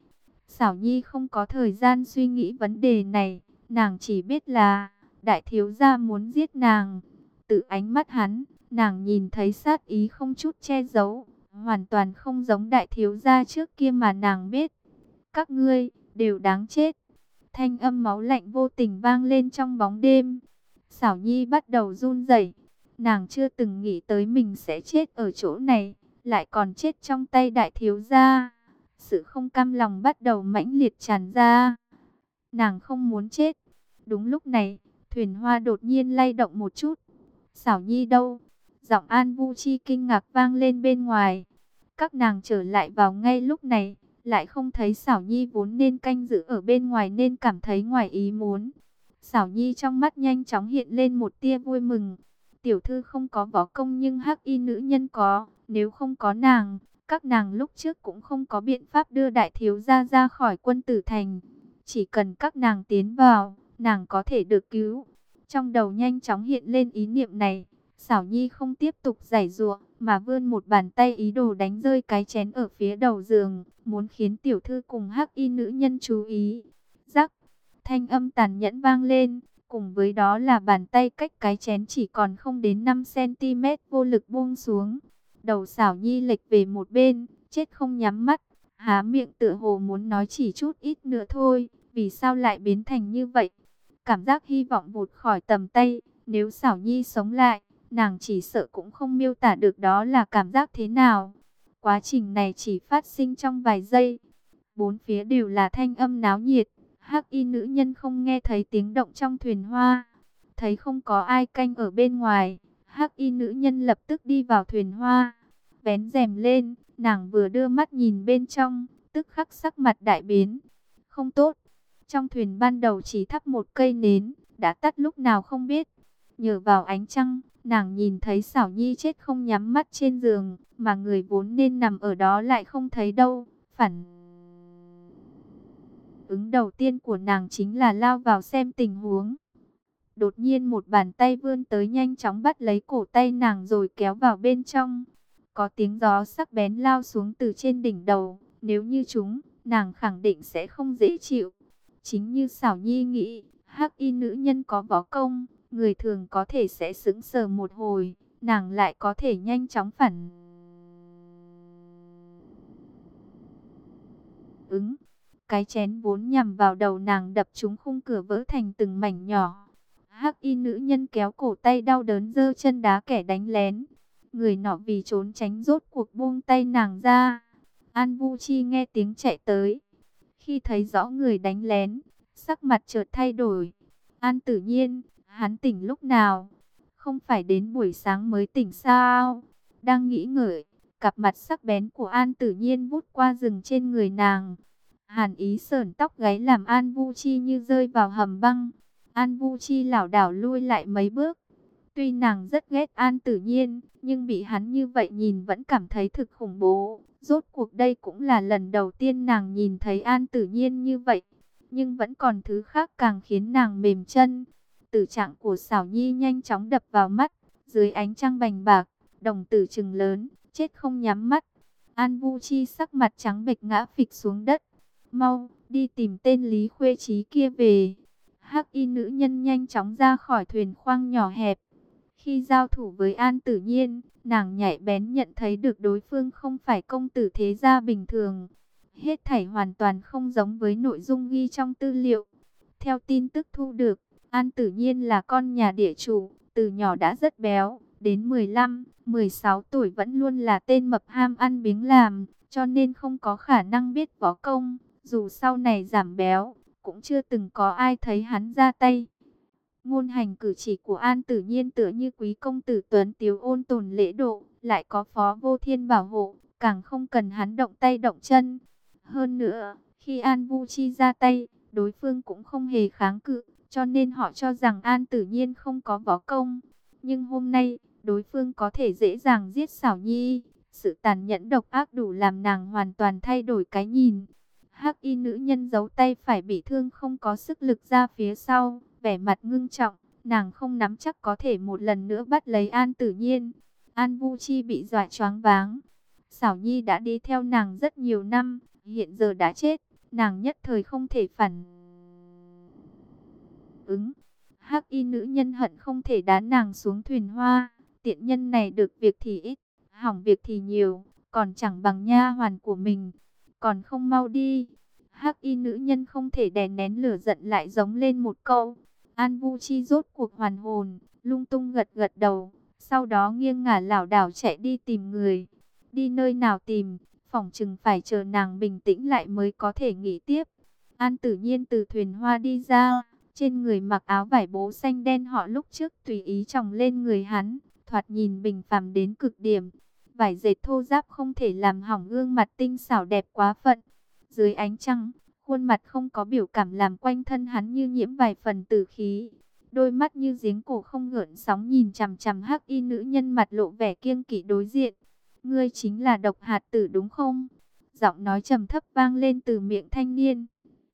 [SPEAKER 1] Xảo Nhi không có thời gian suy nghĩ vấn đề này, nàng chỉ biết là đại thiếu gia muốn giết nàng. Từ ánh mắt hắn, nàng nhìn thấy sát ý không chút che giấu, hoàn toàn không giống đại thiếu gia trước kia mà nàng biết. Các ngươi đều đáng chết. Thanh âm máu lạnh vô tình vang lên trong bóng đêm. Xảo Nhi bắt đầu run rẩy. Nàng chưa từng nghĩ tới mình sẽ chết ở chỗ này, lại còn chết trong tay đại thiếu gia. Sự không cam lòng bắt đầu mãnh liệt tràn ra. Nàng không muốn chết. Đúng lúc này, thuyền hoa đột nhiên lay động một chút. Xảo Nhi đâu? Giọng An Vu Chi kinh ngạc vang lên bên ngoài. Các nàng trở lại vào ngay lúc này, lại không thấy Xảo Nhi vốn nên canh giữ ở bên ngoài nên cảm thấy ngoài ý muốn. Xảo Nhi trong mắt nhanh chóng hiện lên một tia vui mừng. Tiểu thư không có võ công nhưng hắc y nữ nhân có, nếu không có nàng, các nàng lúc trước cũng không có biện pháp đưa đại thiếu gia ra khỏi Quân Tử Thành. Chỉ cần các nàng tiến vào, nàng có thể được cứu. Trong đầu nhanh chóng hiện lên ý niệm này, Xảo Nhi không tiếp tục giãy giụa, mà vươn một bàn tay ý đồ đánh rơi cái chén ở phía đầu giường, muốn khiến tiểu thư cùng hắc y nữ nhân chú ý. Rắc, thanh âm tàn nhẫn vang lên, cùng với đó là bàn tay cách cái chén chỉ còn không đến 5 cm vô lực buông xuống. Đầu Xảo Nhi lệch về một bên, chết không nhắm mắt, há miệng tựa hồ muốn nói chỉ chút ít nữa thôi, vì sao lại biến thành như vậy? Cảm giác hy vọng vụt khỏi tầm tay, nếu Xảo Nhi sống lại, nàng chỉ sợ cũng không miêu tả được đó là cảm giác thế nào. Quá trình này chỉ phát sinh trong vài giây. Bốn phía đều là thanh âm náo nhiệt. Hắc y nữ nhân không nghe thấy tiếng động trong thuyền hoa. Thấy không có ai canh ở bên ngoài, hắc y nữ nhân lập tức đi vào thuyền hoa. Vén rèm lên, nàng vừa đưa mắt nhìn bên trong, tức khắc sắc mặt đại biến. Không tốt, trong thuyền ban đầu chỉ thắp một cây nến, đã tắt lúc nào không biết. Nhờ vào ánh trăng, nàng nhìn thấy Xảo Nhi chết không nhắm mắt trên giường, mà người vốn nên nằm ở đó lại không thấy đâu. Phản ứng đầu tiên của nàng chính là lao vào xem tình huống. Đột nhiên một bàn tay vươn tới nhanh chóng bắt lấy cổ tay nàng rồi kéo vào bên trong. Có tiếng gió sắc bén lao xuống từ trên đỉnh đầu, nếu như chúng, nàng khẳng định sẽ không dễ chịu. Chính như Xảo Nhi nghĩ, hắc y nữ nhân có võ công, người thường có thể sẽ sững sờ một hồi, nàng lại có thể nhanh chóng phản ứng. Cái chén vốn nhằm vào đầu nàng đập trúng khung cửa vỡ thành từng mảnh nhỏ. Hắc y nữ nhân kéo cổ tay đau đớn giơ chân đá kẻ đánh lén. Người nọ vì trốn tránh rốt cuộc buông tay nàng ra. An Vu Chi nghe tiếng chạy tới. Khi thấy rõ người đánh lén, sắc mặt chợt thay đổi. An Tử Nhiên, hắn tỉnh lúc nào? Không phải đến buổi sáng mới tỉnh sao? Đang nghĩ ngợi, cặp mặt sắc bén của An Tử Nhiên vút qua rừng trên người nàng. Hàn ý sởn tóc gáy làm An Vu Chi như rơi vào hầm băng. An Vu Chi lảo đảo lui lại mấy bước. Tuy nàng rất ghét An Tử Nhiên, nhưng bị hắn như vậy nhìn vẫn cảm thấy thực khủng bố. Rốt cuộc đây cũng là lần đầu tiên nàng nhìn thấy An Tử Nhiên như vậy. Nhưng vẫn còn thứ khác càng khiến nàng mềm chân. Tử trạng của Xảo Nhi nhanh chóng đập vào mắt. Dưới ánh trăng bành bạc, đồng tử trừng lớn, chết không nhắm mắt. An Vu Chi sắc mặt trắng bệch ngã phịch xuống đất. Mau, đi tìm tên Lý Khuê Trí kia về. Hắc y nữ nhân nhanh chóng ra khỏi thuyền khoang nhỏ hẹp. Khi giao thủ với An Tử Nhiên, nàng nhạy bén nhận thấy được đối phương không phải công tử thế gia bình thường. Hết thảy hoàn toàn không giống với nội dung ghi trong tư liệu. Theo tin tức thu được, An Tử Nhiên là con nhà địa chủ, từ nhỏ đã rất béo, đến 15, 16 tuổi vẫn luôn là tên mập ham ăn biếng làm, cho nên không có khả năng biết võ công. Dù sau này giảm béo, cũng chưa từng có ai thấy hắn ra tay. Ngôn hành cử chỉ của An Tử Nhiên tựa như quý công tử tuấn tiếu ôn tồn lễ độ, lại có Phó Vô Thiên bảo hộ, càng không cần hắn động tay động chân. Hơn nữa, khi An Vu Chi ra tay, đối phương cũng không hề kháng cự, cho nên họ cho rằng An Tử Nhiên không có võ công. Nhưng hôm nay, đối phương có thể dễ dàng giết Xảo Nhi, sự tàn nhẫn độc ác đủ làm nàng hoàn toàn thay đổi cái nhìn. Hắc y nữ nhân giấu tay phải bị thương không có sức lực ra phía sau, vẻ mặt ngưng trọng, nàng không nắm chắc có thể một lần nữa bắt lấy An Tử Nhiên. An Vu Chi bị dọa choáng váng. Xảo Nhi đã đi theo nàng rất nhiều năm, hiện giờ đã chết, nàng nhất thời không thể phản ứng. Hắc y nữ nhân hận không thể đá nàng xuống thuyền hoa. Tiện nhân này được việc thì ít, hỏng việc thì nhiều, còn chẳng bằng nha hoàn của mình. Còn không mau đi. Hắc y nữ nhân không thể đè nén lửa giận lại giống lên một câu. An Vu Chi rốt cuộc hoàn hồn, lung tung gật gật đầu. Sau đó nghiêng ngả lảo đảo chạy đi tìm người. Đi nơi nào tìm, phỏng chừng phải chờ nàng bình tĩnh lại mới có thể nghĩ tiếp. An Tử Nhiên từ thuyền hoa đi ra, trên người mặc áo vải bố xanh đen họ lúc trước tùy ý chồng lên người hắn, thoạt nhìn bình phàm đến cực điểm. Vải dệt thô ráp không thể làm hỏng gương mặt tinh xảo đẹp quá phận. Dưới ánh trăng, khuôn mặt không có biểu cảm làm quanh thân hắn như nhiễm vài phần tử khí. Đôi mắt như giếng cổ không gợn sóng nhìn chằm chằm hắc y nữ nhân mặt lộ vẻ kiêng kỵ đối diện. Ngươi chính là Độc Hạt Tử đúng không? Giọng nói trầm thấp vang lên từ miệng thanh niên.